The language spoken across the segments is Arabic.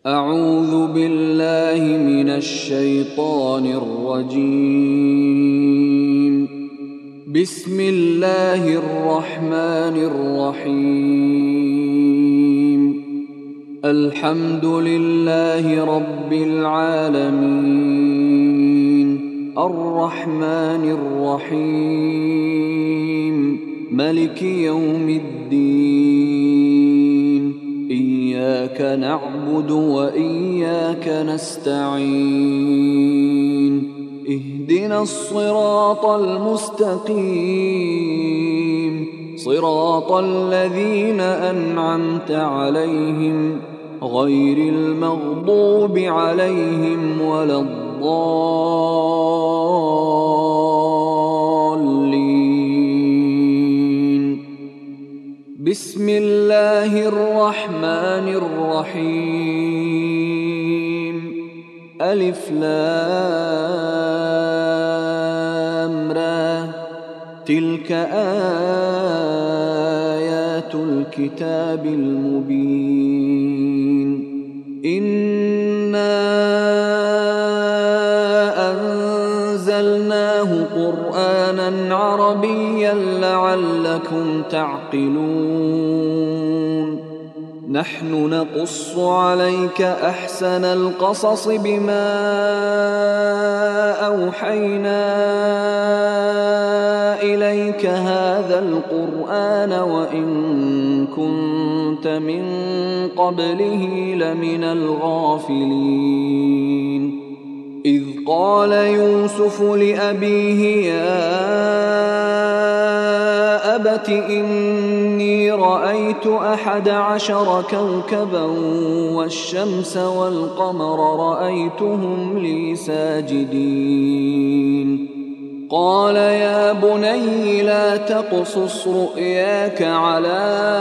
أعوذ بالله من الشيطان الرجيم. بسم الله الرحمن الرحيم. الحمد لله رب العالمين، الرحمن الرحيم، ملك يوم الدين. إياك نعبد وإياك نستعين. اهدنا الصراط المستقيم، صراط الذين أنعمت عليهم غير المغضوب عليهم ولا الضالين. بسم الله الرحمن الرحيم. ألف لام را، تلك آيات الكتاب المبين. إنا أنزلناه قرآنا عربيا لعلكم تعقلون. نحن نقص عليك أحسن القصص بما أوحينا إليك هذا القرآن وإن كنت من قبله لمن الغافلين. إذ قال يوسف لأبيه يا أبت إني رأيت 11 كوكبا والشمس والقمر رأيتهم لي ساجدين. قال يا بني لا تقصص رؤياك على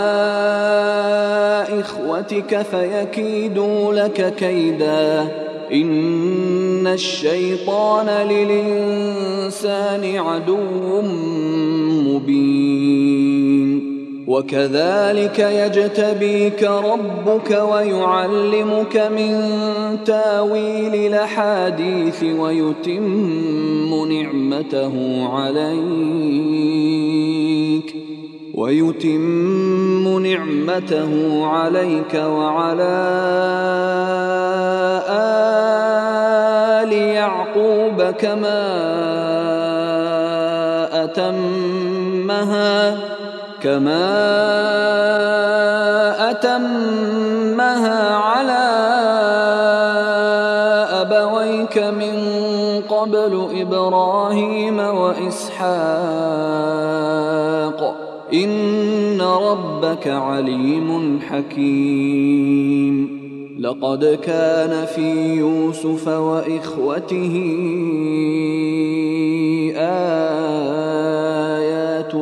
إخوتك فيكيدوا لك كيدا، إن الشيطان للإنسان عدو مبين. وكذلك يجتبيك ربك ويعلمك من تاويل الأحاديث ويتم نعمته عليك وعلى آل يعقوب كما أتمها على أبويك من قبل إبراهيم وإسحاق، إن ربك عليم حكيم. لقد كان في يوسف وإخوته آيات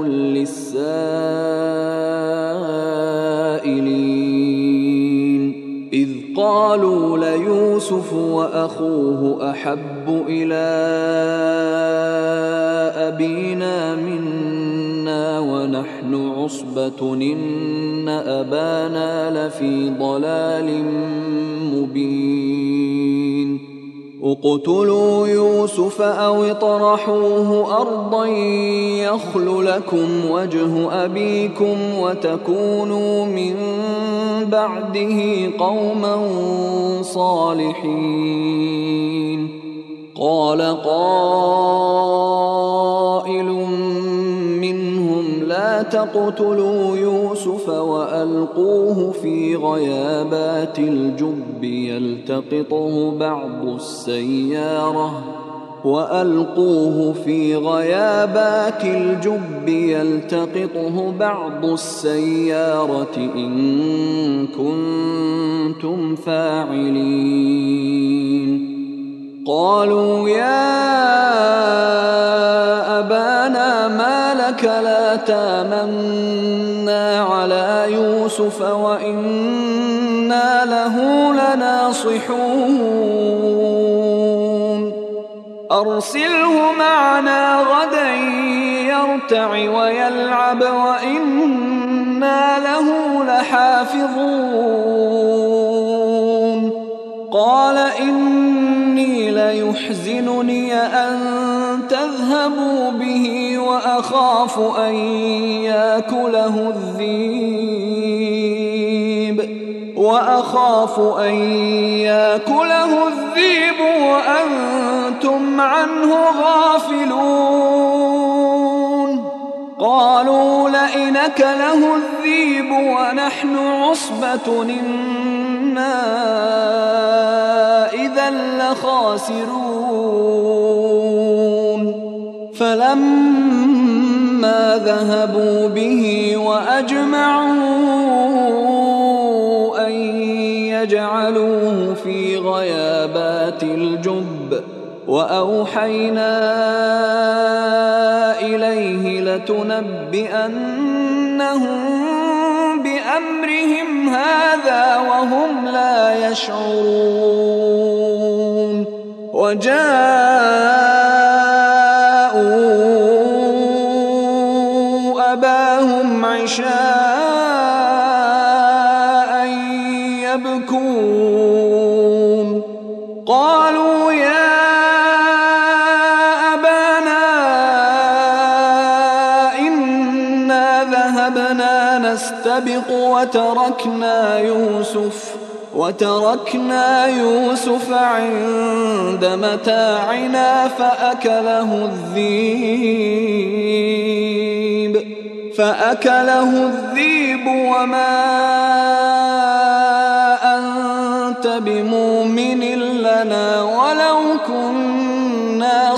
للسائلين. إذ قالوا ليوسف وأخوه أحب إلى أبينا منا ونحن عصبة إن أبانا لفي ضلال مبين. اقتلوا يوسف أو اطرحوه أرضا يخل لكم وجه أبيكم وتكونوا من بعده قوما صالحين. قال قائل منهم لا تقتلوا يوسف وألقوه في غيابات الجب يلتقطه بعض السيارة إن كنتم فاعلين. قالوا يا أبانا ما لك لا تامنا على يوسف وإنا له لناصحون. أرسله معنا غدا يرتع ويلعب وإنا له لحافظون. قال إني ليحزنني أن تذهبوا به وأخاف أن يأكله الذئب وأنتم عنه غافلون قالوا لئن أكله الذئب ونحن عصبة إنا إذا لخاسرون فلما ذهبوا به وأجمعوا أن يجعلوه في غيابات الجب وأوحينا إليه لتنبئنهم بأمرهم هذا وهم لا يشعرون وجاءوا أباهم عشاء يبكون قالوا يا أبانا إنا ذهبنا نستبق وتركنا يوسف عند متاعنا فأكله الذئب وما أنت بمؤمن لنا ولو كنا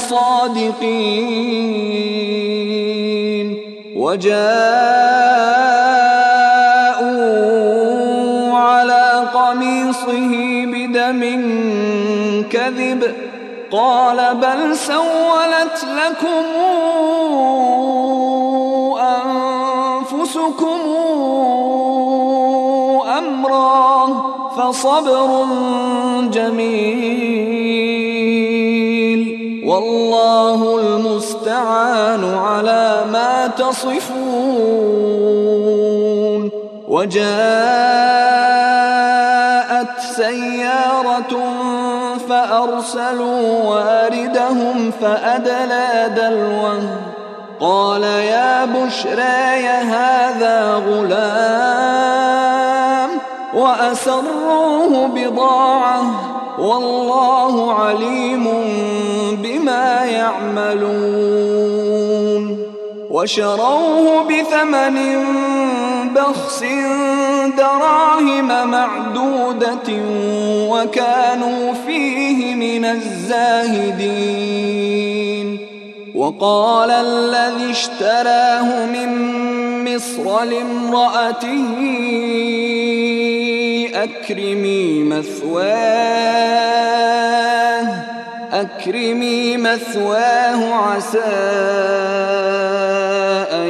صادقين وجاءوا على قميصه بدم كذب قال بل سولت لكم أنفسكم أمرا فصبر جميل والله المستعان على ما تصفون وجاءت سيارة فأرسلوا واردهم فأدلى دلوه قال يا بشرى هذا غلام وأسروه بضاعة والله عليم بما يعملون وشروه بثمن بخس دراهم معدودة وكانوا فيه من الزاهدين وقال الذي اشتراه من مصر لامرأته أكرمي مثواه عسى أن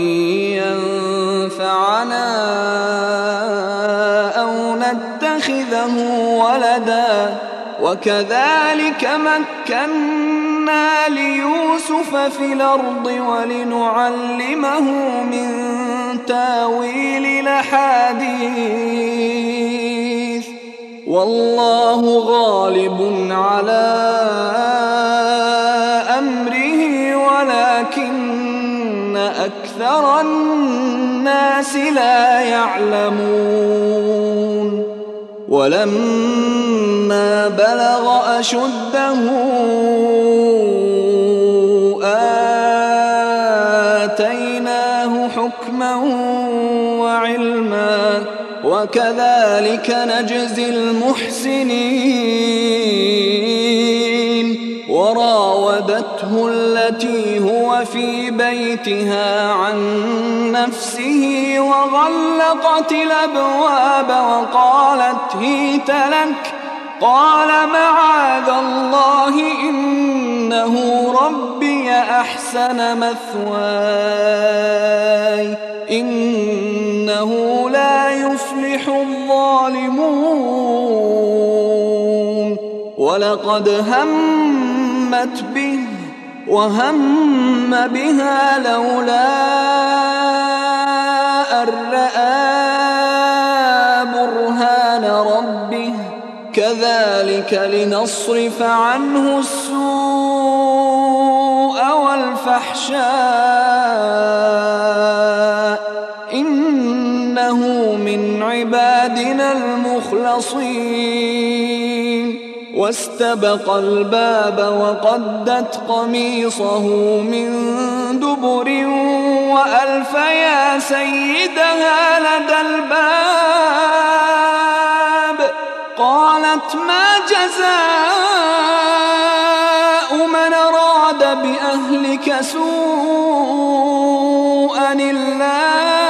ينفعنا أو نتخذه ولدا وكذلك مكنا ليوسف في الأرض ولنعلمه من تاويل الأحاديث والله غالب على أمره ولكن أكثر الناس لا يعلمون ولما بلغ أشده آتيناه حكما وعلما وكذلك نجزي المحسنين وراودته التي هو في بيتها عن نفسه وغلقت الأبواب وقالت هيت لك قال معاذ الله إنه ربي أحسن مثواي إنه لا يفلح الظالمون ولقد همت به وهم بها لولا أن رأى برهان ربه كذلك لنصرف عنه السوء والفحشاء إنه من عبادنا المخلصين واستبق الباب وقدت قميصه من دبر وألف يا سيدها لدى الباب قالت ما جزاء من أراد بأهلك سوءا إلا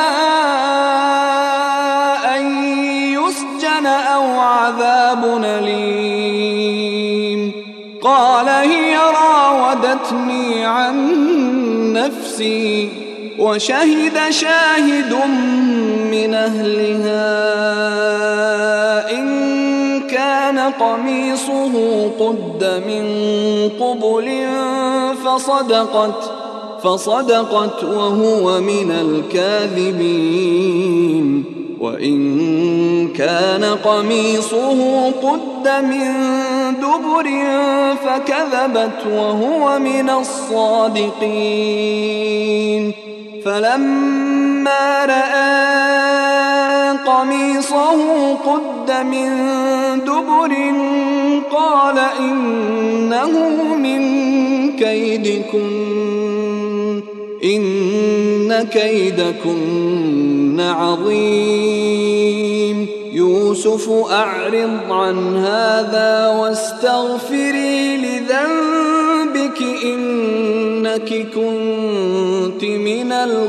أن يسجن أو عذاب أليم قال هي راودتني عن نفسي وشهد شاهد من أهلها إن كان قميصه قد من قبل فصدقت وهو من الكاذبين وإن كان قميصه قد من دبر فكذبت وهو من الصادقين فلما رأى قميصه قد من دبر قال إنه من كيدكن إن كيدكن عظيم يوسف أعرض عن هذا واستغفري لذنبك إنك كنت من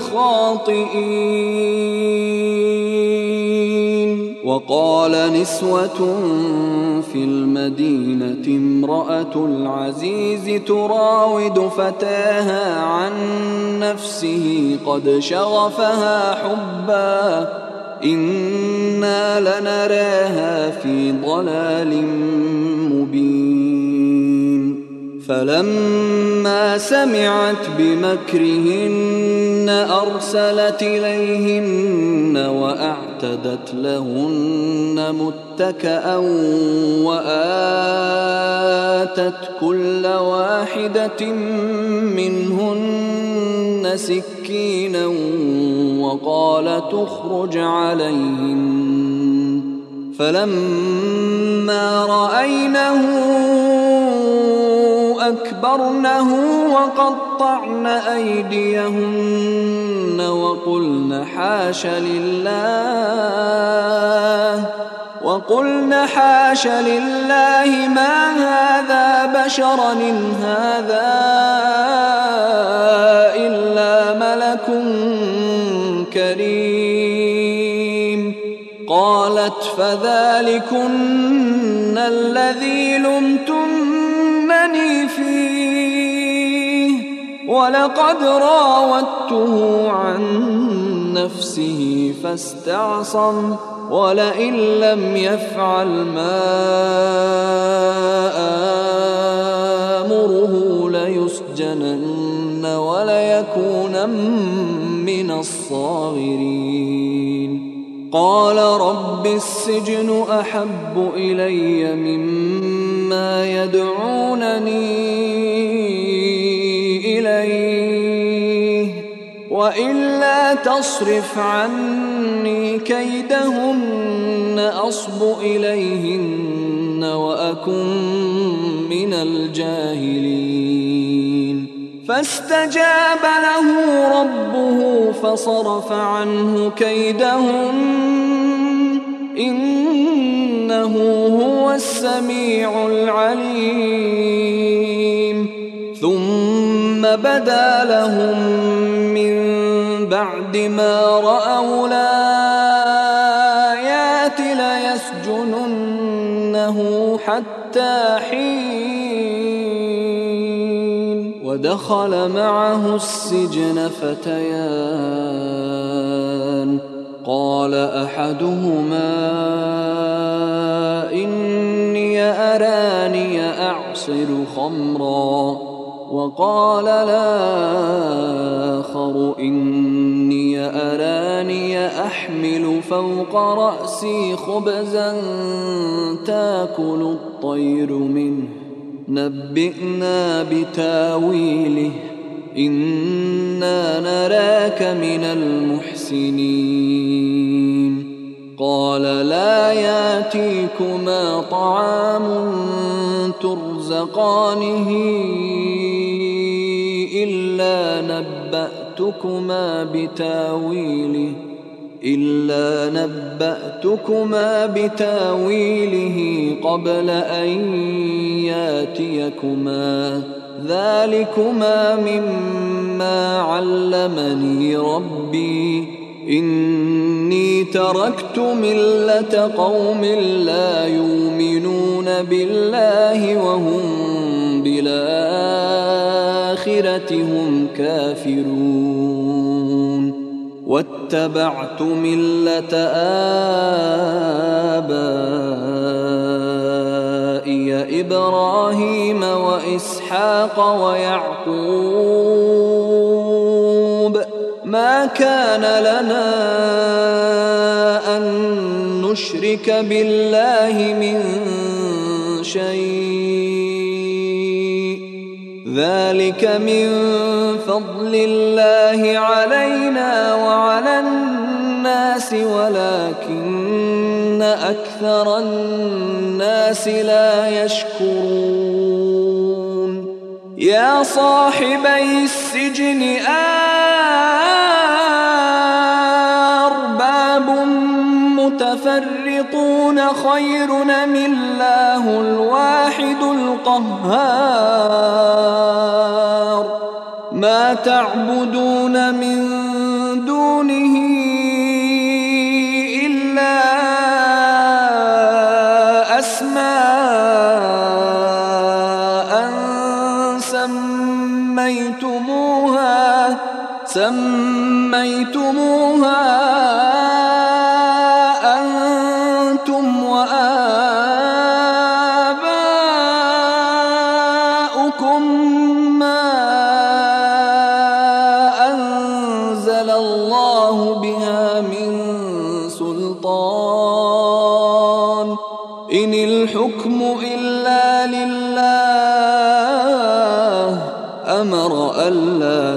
الخاطئين وقال نسوة في المدينة امرأة العزيز تراود فتاها عن نفسه قد شغفها حبا إنا لنراها في ضلال مبين فلما سمعت بمكرهن أرسلت إليهن وأعتدت لهن متكأ وآتت كل واحدة منهن سكينا وقالت اخرج عليهن فلما رأينه أكبرنه وقطعن أيديهن وقلن حاش لله ما هذا بشرا إن هذا إلا ملك كريم قالت فذلكن الذي لمتنني فيه ولقد راودته عن نفسه فاستعصم ولئن لم يفعل ما آمره ليسجنن وليكون من الصاغرين قال رب السجن أحب إلي مما يدعونني إليه وإلا تصرف عني كيدهن أصب إليهن وأكن من الجاهلين فاستجاب له ربه فصرف عنه كيدهن إنه هو السميع العليم ثم بدا لهم من بعد ما رأوا الآيات ليسجننه حتى حين ودخل معه السجن فتيان قال أحدهما إني أراني أعصر خمرا وقال الآخر إني أراني أحمل فوق رأسي خبزا تأكل الطير منه نبئنا بتاويله إنا نراك من المحسنين قال لا يأتيكما طعام ترزقانه إلا نبأتكما بتاويله قبل أن يأتيكما ذلكما مما علمني ربي إني تركت ملة قوم لا يؤمنون بالله وهم بالآخرة هم كافرون واتبعت ملة آبائي إبراهيم وإسحاق ويعقوب ما كان لنا أن نشرك بالله من شيء ذلك من فضل الله علينا وعلى الناس ولكن أكثر الناس لا يشكرون يا صاحبي السجن أرباب متفرقون خير أم الله الواحد القهار ما تعبدون من دونه إلا أسماء سميتموها أنتم وآباؤكم ما أنزل الله بها من سلطان إن الحكم إلا لله أمر ألا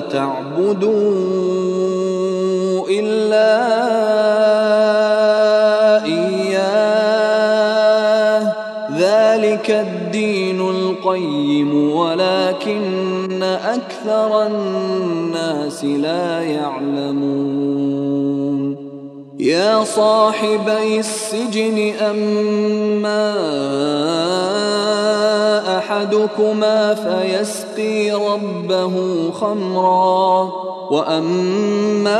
تعبدوا إلا إياه ذلك الدين القيم ولكن أكثر الناس لا يعلمون يا صاحبي السجن أما أحدكما فيسقي ربه خمرا وأما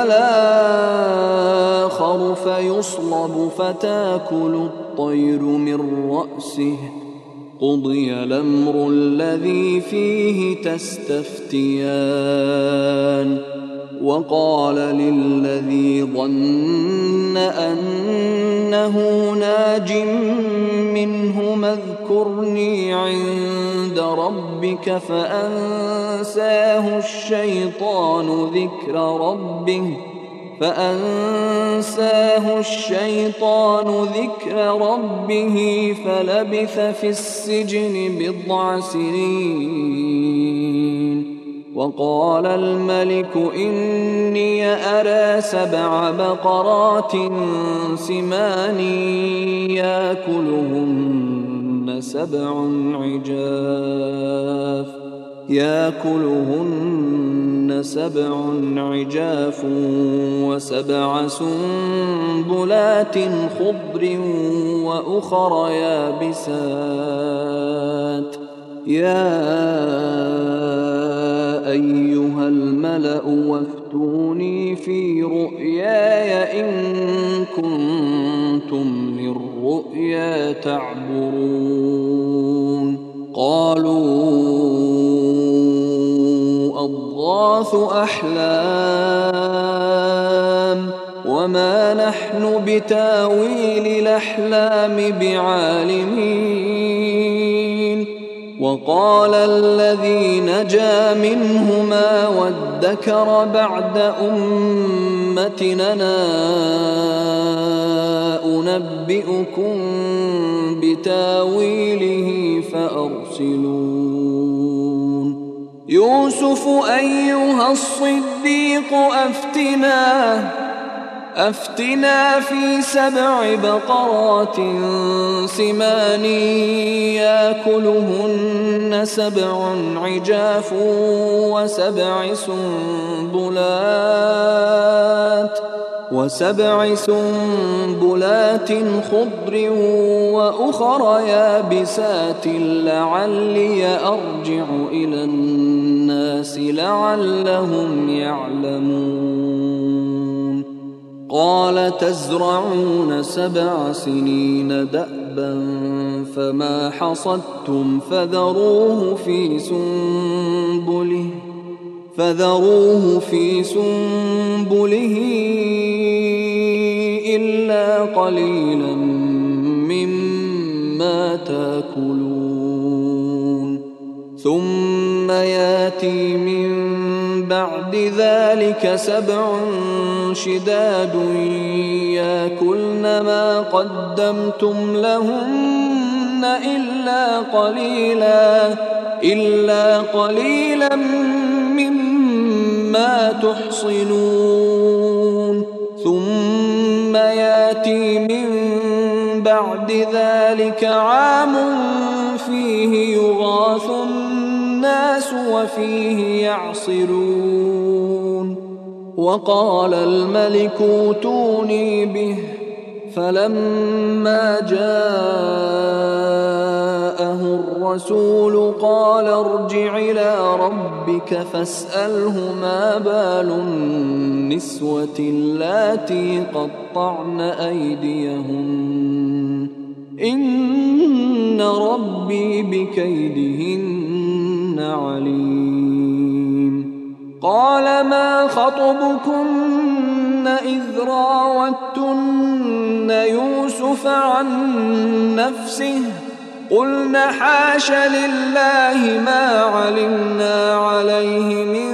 الآخر فيصلب فتأكل الطير من رأسه قضي الأمر الذي فيه تستفتيان وقال للذي ظن أنه ناج منهما اذكرني عند ربك فأنساه الشيطان ذكر ربه فلبث في السجن بضع سنين وقال الملك إني أرى 7 بقرات سمان يأكلهن 7 عجاف و7 سنبلات خضر وأخر يابسات يا أيها الملأ وافتوني في رؤياي إن كنتم للرؤيا تعبرون قالوا أضغاث أحلام وما نحن بتاويل الأحلام بعالمين وقال الذي نجا منهما وادكر بعد أمتنا أنبئكم بتاويله فأرسلون يوسف أيها الصديق أفتنا في 7 بقرات سمان يأكلهن 7 عجاف وسبع سنبلات خضر وأخر يابسات لعلي أرجع إلى الناس لعلهم يعلمون قال تزرعون 7 سنين دأبا فما حصدتم فذروه في سنبله إلا قليلا مما تأكلون ثم ياتي من بعد ذلك 7 شداد يأكلن ما قدمتم لهن إلا قليلا مما تحصنون ثم ياتي من بعد ذلك عام فيه يغاث الناس وفيه يعصرون وقال الملك ائتوني به فلما جاءه الرسول قال ارجع إلى ربك فاسأله ما بال النسوة اللاتي قطعن أيديهن إن ربي بكيدهن عليم قال ما خطبكن إذ راوتن يوسف عن نفسه قلن حاش لله ما علمنا عليه من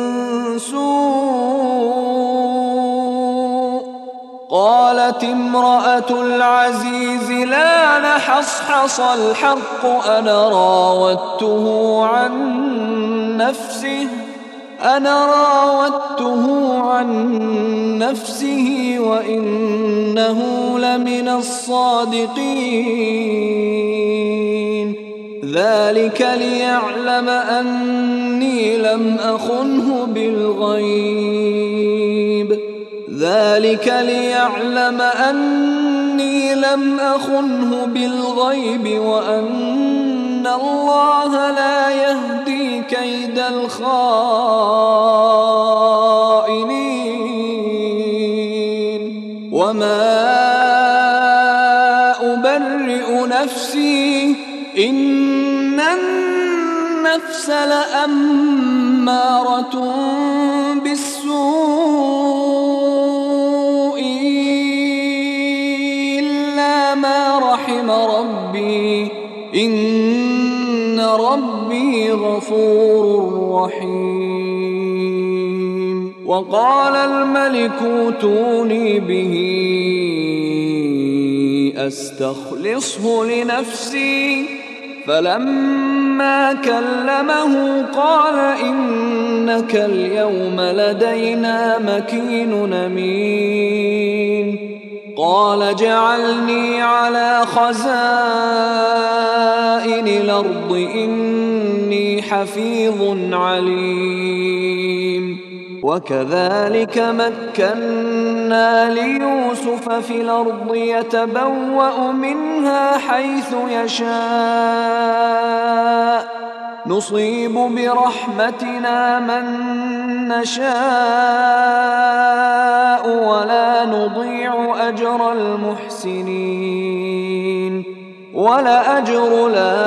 سوء قالت امرأة العزيز لا نحصحص الحق أنا راودته عن نفسه وإنه لمن الصادقين ذلك ليعلم أني لم أخنه بالغيب وأن الله لا يهدي كيد الخائنين وما أبرئ نفسي إن النفس لأمارة بالسوء إلا ما رحم ربي إن ربي غفور رحيم وقال الملك ائتوني به أستخلصه لنفسي فلما كلمه قال إنك اليوم لدينا مكين أمين قال جعلني على خزائن الأرض إني حفيظ عليم وكذلك مكنا ليوسف في الأرض يتبوأ منها حيث يشاء نصيب برحمتنا من نشاء ولا نضيع أجر المحسنين ولأجر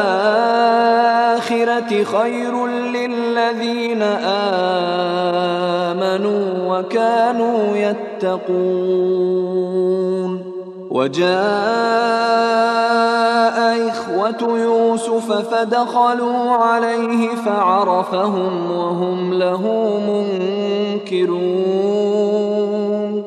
الآخرة خير للذين آمنوا وكانوا يتقون وجاء إخوة يوسف فدخلوا عليه فعرفهم وهم له منكرون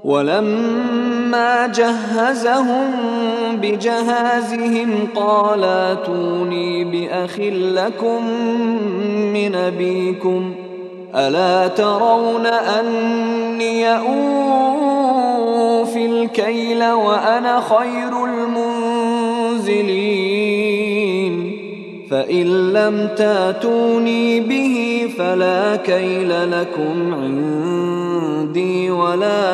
ولما جهزهم بجهازهم قال ائتوني بأخ لكم من أبيكم ألا ترون أني أوفي الكيل وأنا خير المنزلين فإن لم تاتوني به فلا كيل لكم عندي ولا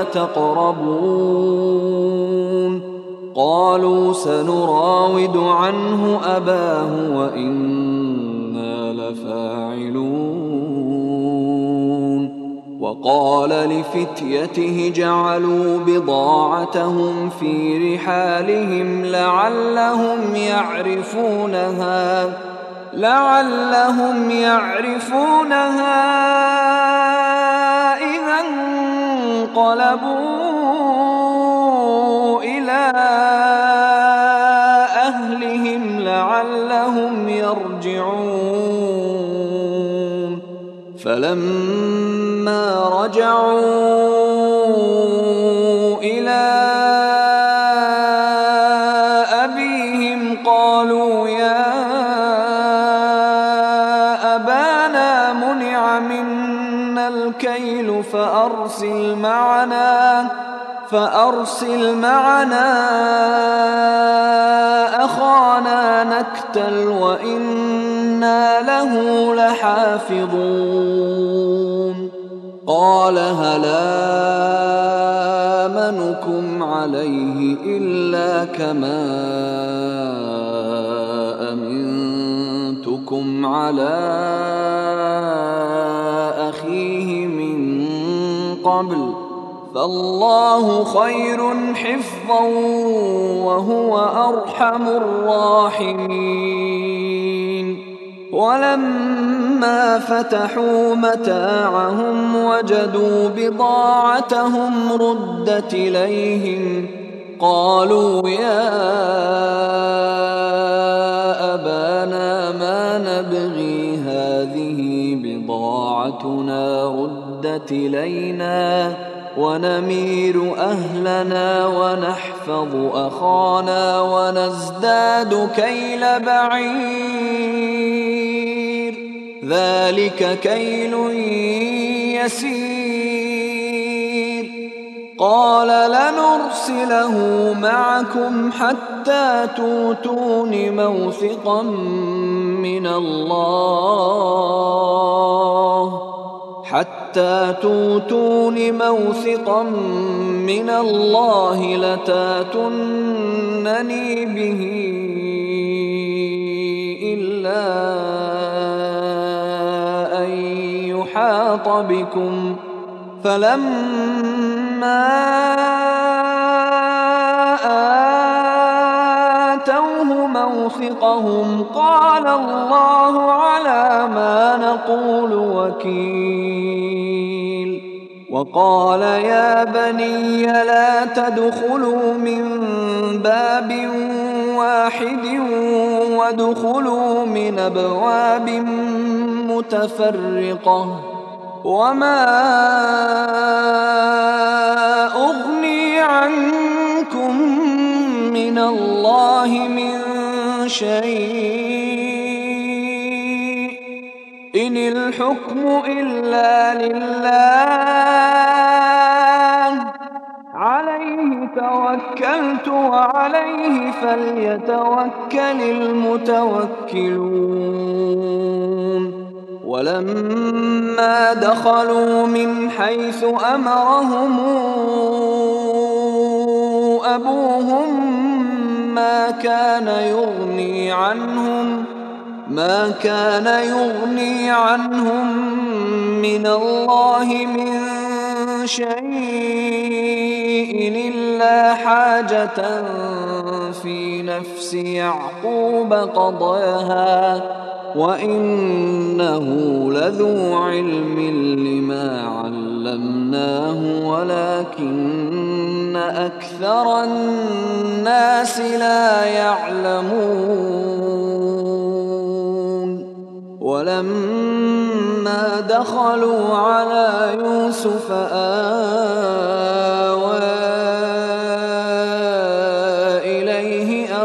تقربون قالوا سنراود عنه أباه وإنا لفاعلون وقال لفتيته جعلوا بضاعتهم في رحالهم لعلهم يعرفونها إذا انقلبوا إلى أهلهم لعلهم يرجعون فلما رجعوا إلى أبيهم قالوا يا أبانا منع منا الكيل فأرسل معنا أخانا نكتل وإنا له لحافظون قال هل آمنكم عليه إلا كما أمنتكم على أخيه من قبل فالله خير حفظا وهو أرحم الراحمين ولما فتحوا متاعهم وجدوا بضاعتهم ردت إليهم قالوا يا أبانا ما نبغي هذه بضاعتنا ردت إلينا ونمير أهلنا ونحفظ أخانا ونزداد كيل بعير ذلك كيل يسير قال لنرسله معكم حتى توتون موثقا من الله لتاتونني به إلا أن يحاط بكم فلما آتوه موثقهم قال الله على ما نقول وكيل وقال يا بني لا تدخلوا من باب واحد وادخلوا من أبواب متفرقة وما أغني عنكم من الله من شيء إن الحكم إلا لله عليه توكلت وعليه فليتوكل المتوكلون ولما دخلوا من حيث أمرهم أبوهم ما كان يغني عنهم من الله من شيء إلا حاجة في نفس يعقوب قضاها وإنه لذو علم لما علمناه ولكن أكثر الناس لا يعلمون ولما دخلوا على يوسف آوى إليه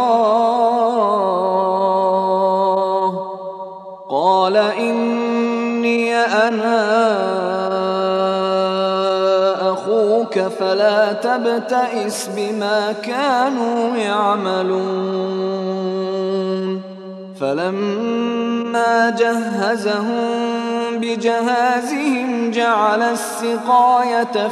أخاه قال إني أنا أخوك فلا تبتئس بما كانوا يعملون فلما جهزهم بجهازهم جعل السقاية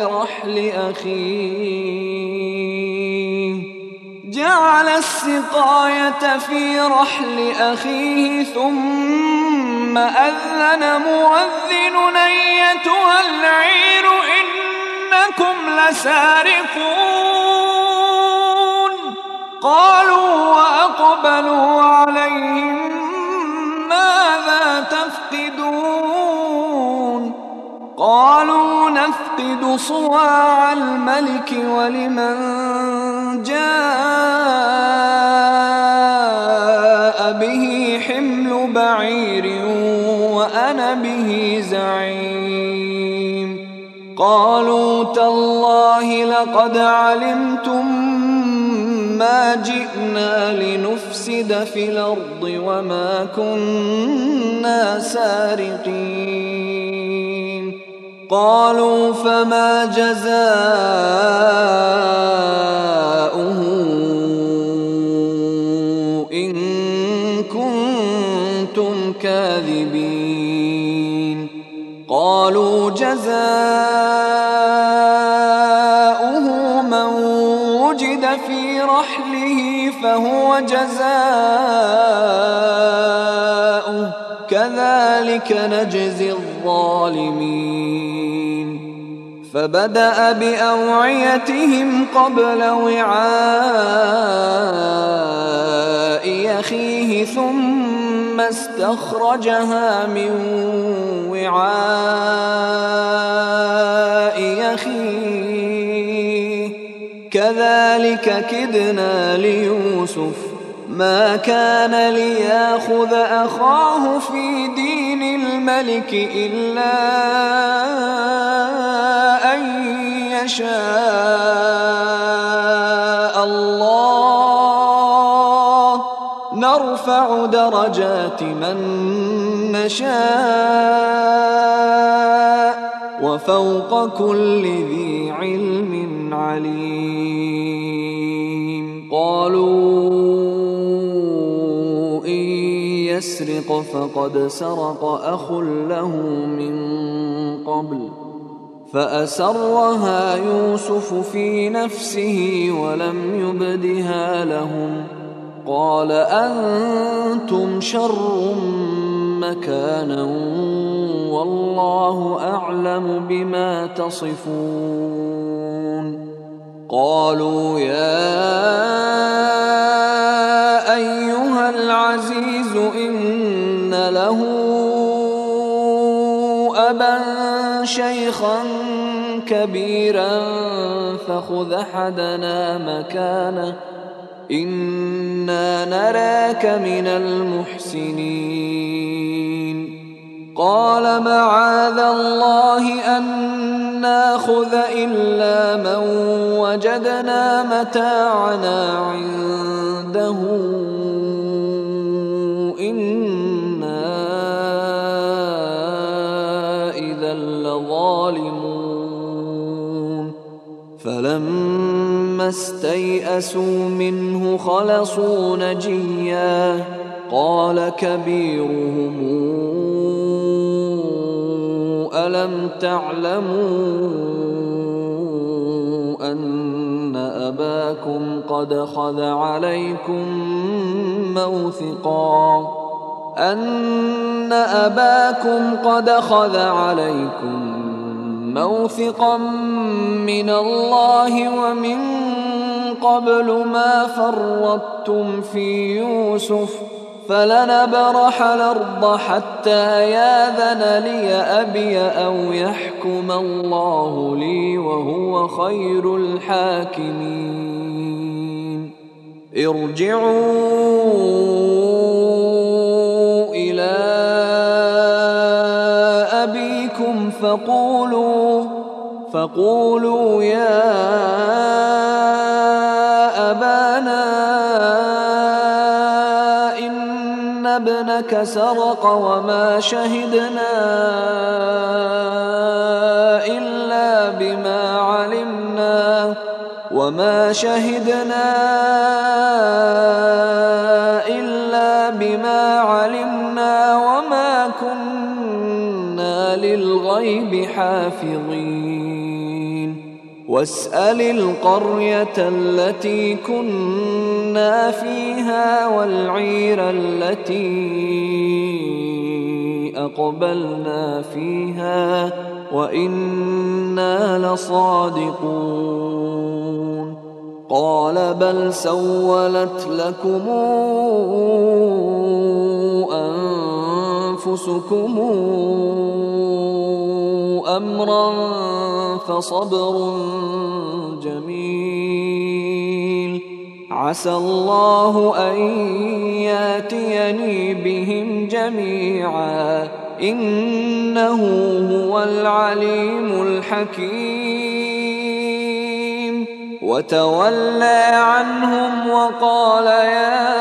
في رحل أخيه ثم أذن مؤذن أيتها العير إنكم لسارقون قالوا وأقبلوا عليهم ماذا تفقدون قالوا نفقد صواع الملك ولمن جاء به حمل بعير وأنا به زعيم قالوا تالله لقد علمتم ما جئنا لنفسد في الأرض وما كنا سارقين قالوا فما جزاؤه إن كنتم كاذبين قالوا جزاؤه من وجد في رحله فهو جزاؤه كذلك نجزي الظالمين فبدأ بأوعيتهم قبل وعاء أخيه ثم استخرجها من وعاء أخيه كذلك كدنا ليوسف ما كان ليأخذ أخاه في دين الملك إلا أن يشاء الله نرفع درجات من نشاء وفوق كل ذي علم عليم قالوا يسرق فقد سرق أخ له من قبل فأسرها يوسف في نفسه ولم يبدها لهم قال أنتم شر مكانا والله أعلم بما تصفون قالوا يا أيها العزيز إن له أبا شيخا كبيرا فخذ أحدنا مكانه إنا نراك من المحسنين قال معاذ الله أن ناخذ إلا من وجدنا متاعنا عنده إنا إذا لظالمون فلما استيئسوا منه خلصوا نجيا قال كبيرهم ألم تعلموا أن أباكم قد خذ عليكم موثقا من الله ومن قبل ما فرطتم في يوسف فلنبرح الأرض حتى ياذن لي أبي أو يحكم الله لي وهو خير الحاكمين ارجعوا إلى أبيكم فقولوا يا أبانا إن ابنك سرق وما شهدنا إلا بما علمنا وما كنا للغيب حافظين واسأل القرية التي كنا فيها والعير التي أقبلنا فيها وإنا لصادقون قال بل سولت لكم أنفسكم أمرا فصبر جميل عسى الله أن ياتيني بهم جميعا إنه هو العليم الحكيم وتولى عنهم وقال يا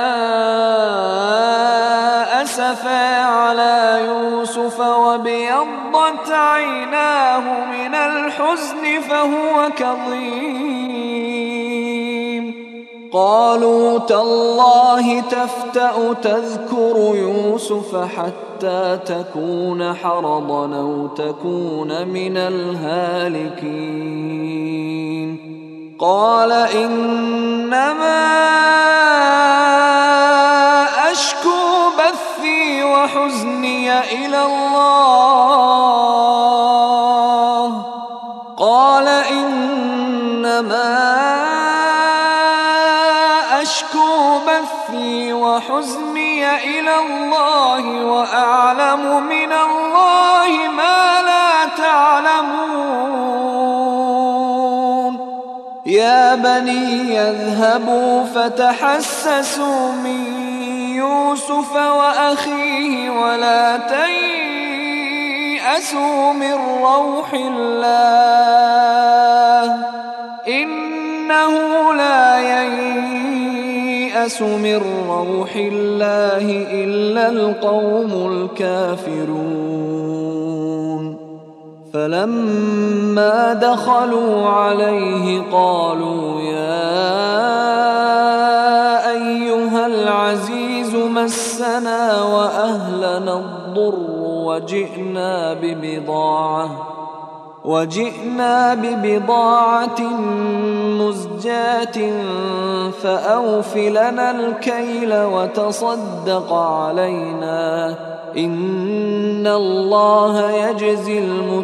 أسفا على يوسف وابيضت عيناه من الحزن فهو كظيم قالوا تالله تفتأ تذكر يوسف حتى تكون حرضا أو تكون من الهالكين قال إنما أشكو بثي وحزني إلى الله قال إنما أشكو بثي وحزني إلى الله وأعلم من الله ما لا تعلمون يا بني اذهبوا فتحسسوا من يوسف وأخيه ولا تيأسوا من روح الله إنه لا ييأس من روح الله إلا القوم الكافرون فلما دخلوا عليه قالوا يا أيها العزيز مسنا وأهلنا الضر وجئنا ببضاعة مزجاة فأوف لنا الكيل وتصدق علينا إن الله يجزي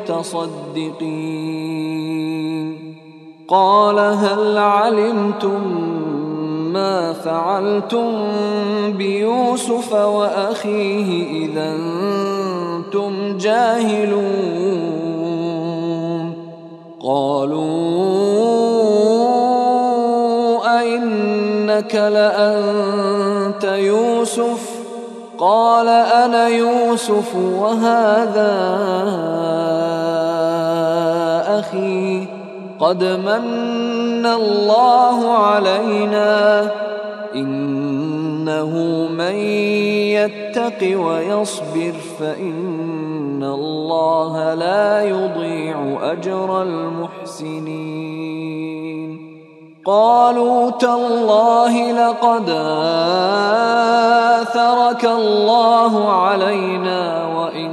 المتصدقين قال هل علمتم ما فعلتم بيوسف وأخيه إذا أنتم جاهلون قالوا أئنك لأنت يوسف قال أنا يوسف وهذا أخي قد من الله علينا إنه من يتق ويصبر فإن الله لا يضيع أجر المحسنين قالوا تالله لقد آثرك الله علينا وإن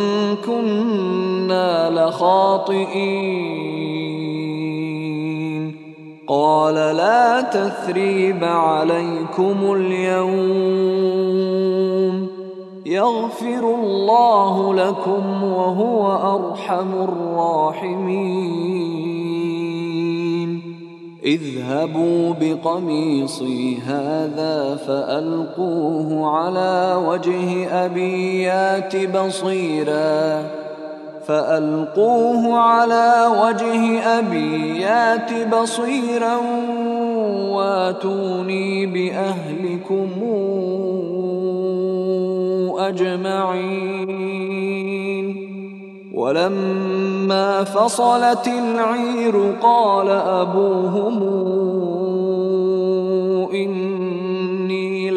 كنا لخاطئين قال لا تثريب عليكم اليوم يغفر الله لكم وهو أرحم الراحمين اذهبوا بقميصي هذا فألقوه على وجه أبي يات بصيرا واتوني بأهلكم أجمعين. ولما فصلت العير قال أبوهم إني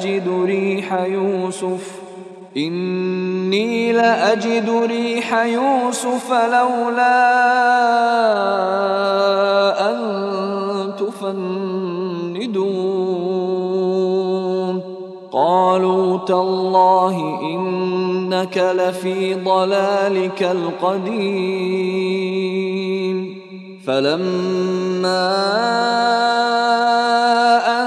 لأجد ريح يوسف لولا أن تفندون. قالوا تالله إنك لفي ضلالك القديم. فلما أن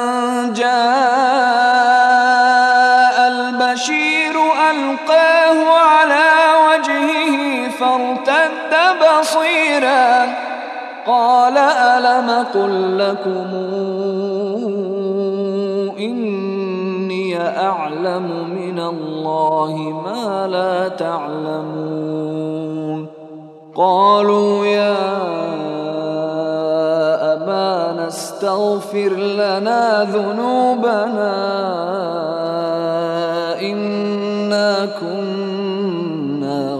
جاء البشير ألقاه على وجهه فارتد بصيرا قال ألم قل لكم إني أعلم من الله ما لا تعلمون. قالوا يا أبانا استغفر لنا ذنوبنا إنا كنا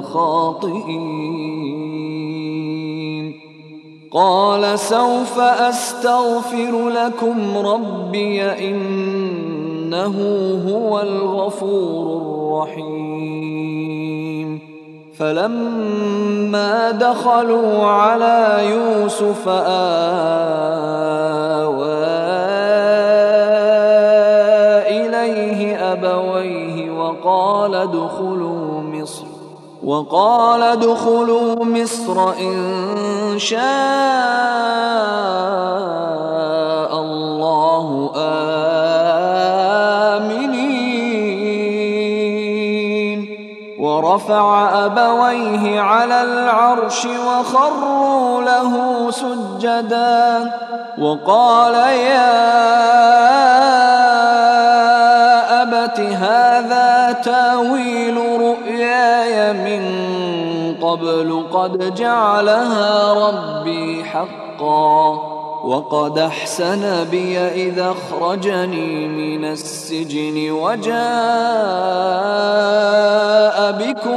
خاطئين. قال سوف أستغفر لكم ربي إنه هو الغفور الرحيم. فلما دخلوا على يوسف آوى إليه أبويه وقال ادخلوا مصر إن شاء الله آمنين. ورفع أبويه على العرش وخروا له سجدا وقال يا أبت هذا تاويل رؤياي من قبل قد جعلها ربي حقا وقد أحسن بي إذا أخرجني من السجن وجاء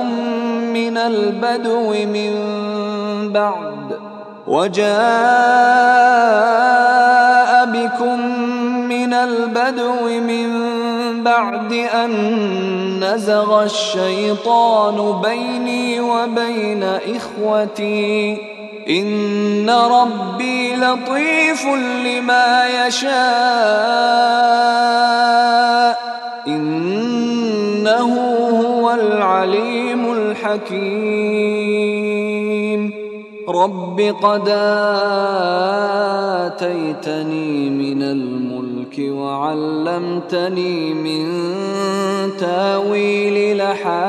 بكم من البدو من بعد أن نزغ الشيطان بيني وبين إخوتي إن ربي لطيف لما يشاء إنه هو العليم الحكيم. رب قد آتيتني من الملك وعلمتني من تاويل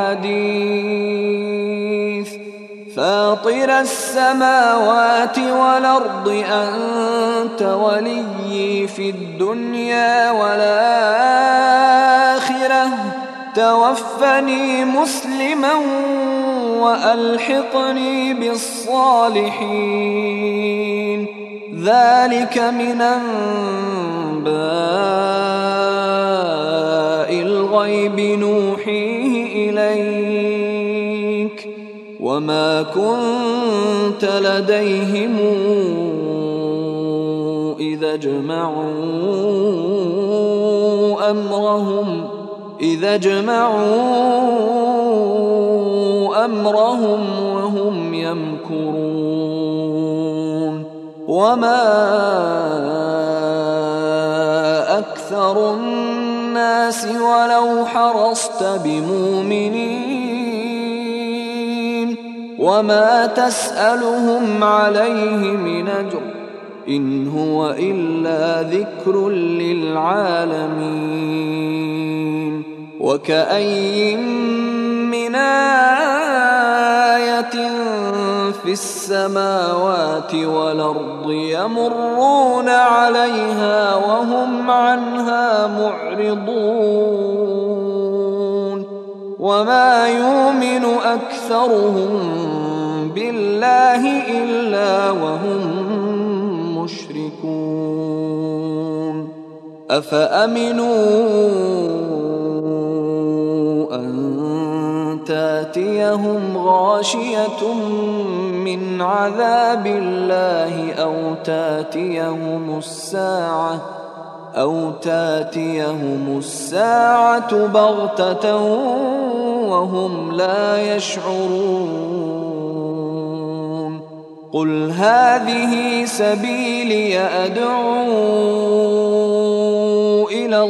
الأحاديث فاطر السماوات والأرض أنت وليي في الدنيا والآخرة توفني مسلما وألحقني بالصالحين. ذلك من أنباء الغيب نوحيه إليك وما كنت لديهم إذا جمعوا أمرهم وهم يمكرون. وما أكثر الناس ولو حرصت بمؤمنين وما تسألهم عليه من أجر إن هو إلا ذكر للعالمين. وكأين من آية في السماوات والأرض يمرون عليها وهم عنها معرضون وما يؤمن أكثرهم بالله إلا وهم مشركون أفأمنوا أن تاتيهم غاشية من عذاب الله أو تاتيهم الساعة بغتة وهم لا يشعرون قل هذه سبيلي أدعو إلى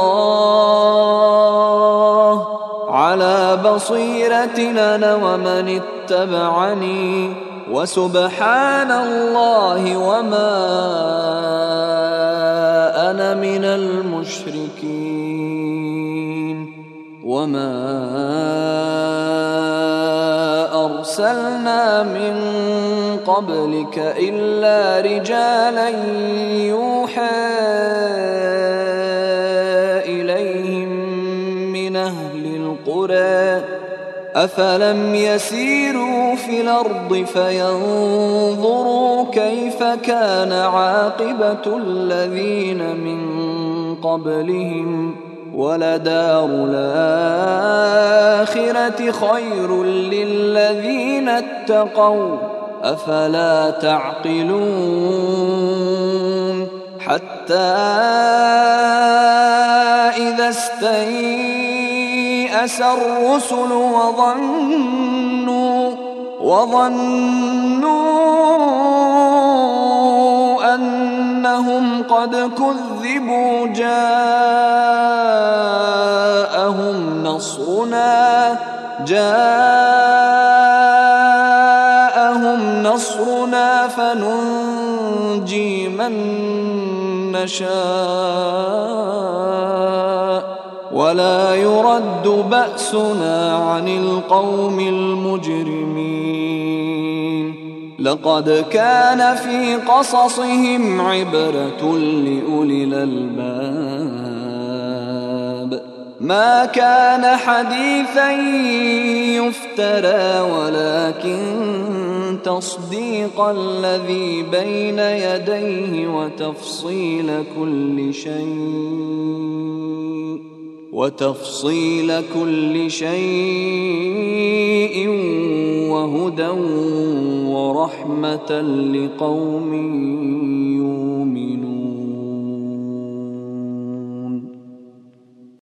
الله على بصيرة أنا ومن اتبعني وسبحان الله وما أنا من المشركين وما أرسلنا من قبلك إلا رجالا يوحى إليهم من أهل القرى أفلم يسيروا في الأرض فينظروا كيف كان عاقبة الذين من قبلهم ولدار الآخرة خير للذين اتقوا أفلا تعقلون حتى إذا استيأس الرسل وظنوا أنهم قد كذبوا جاءهم نصرنا فننجي من نشاء ولا يرد بأسنا عن القوم المجرمين لقد كان في قصصهم عبرة لأولي الألباب ما كان حديثا يفترى ولكن تصديق الذي بين يديه وتفصيل كل شيء وهدى ورحمة لقوم يؤمنون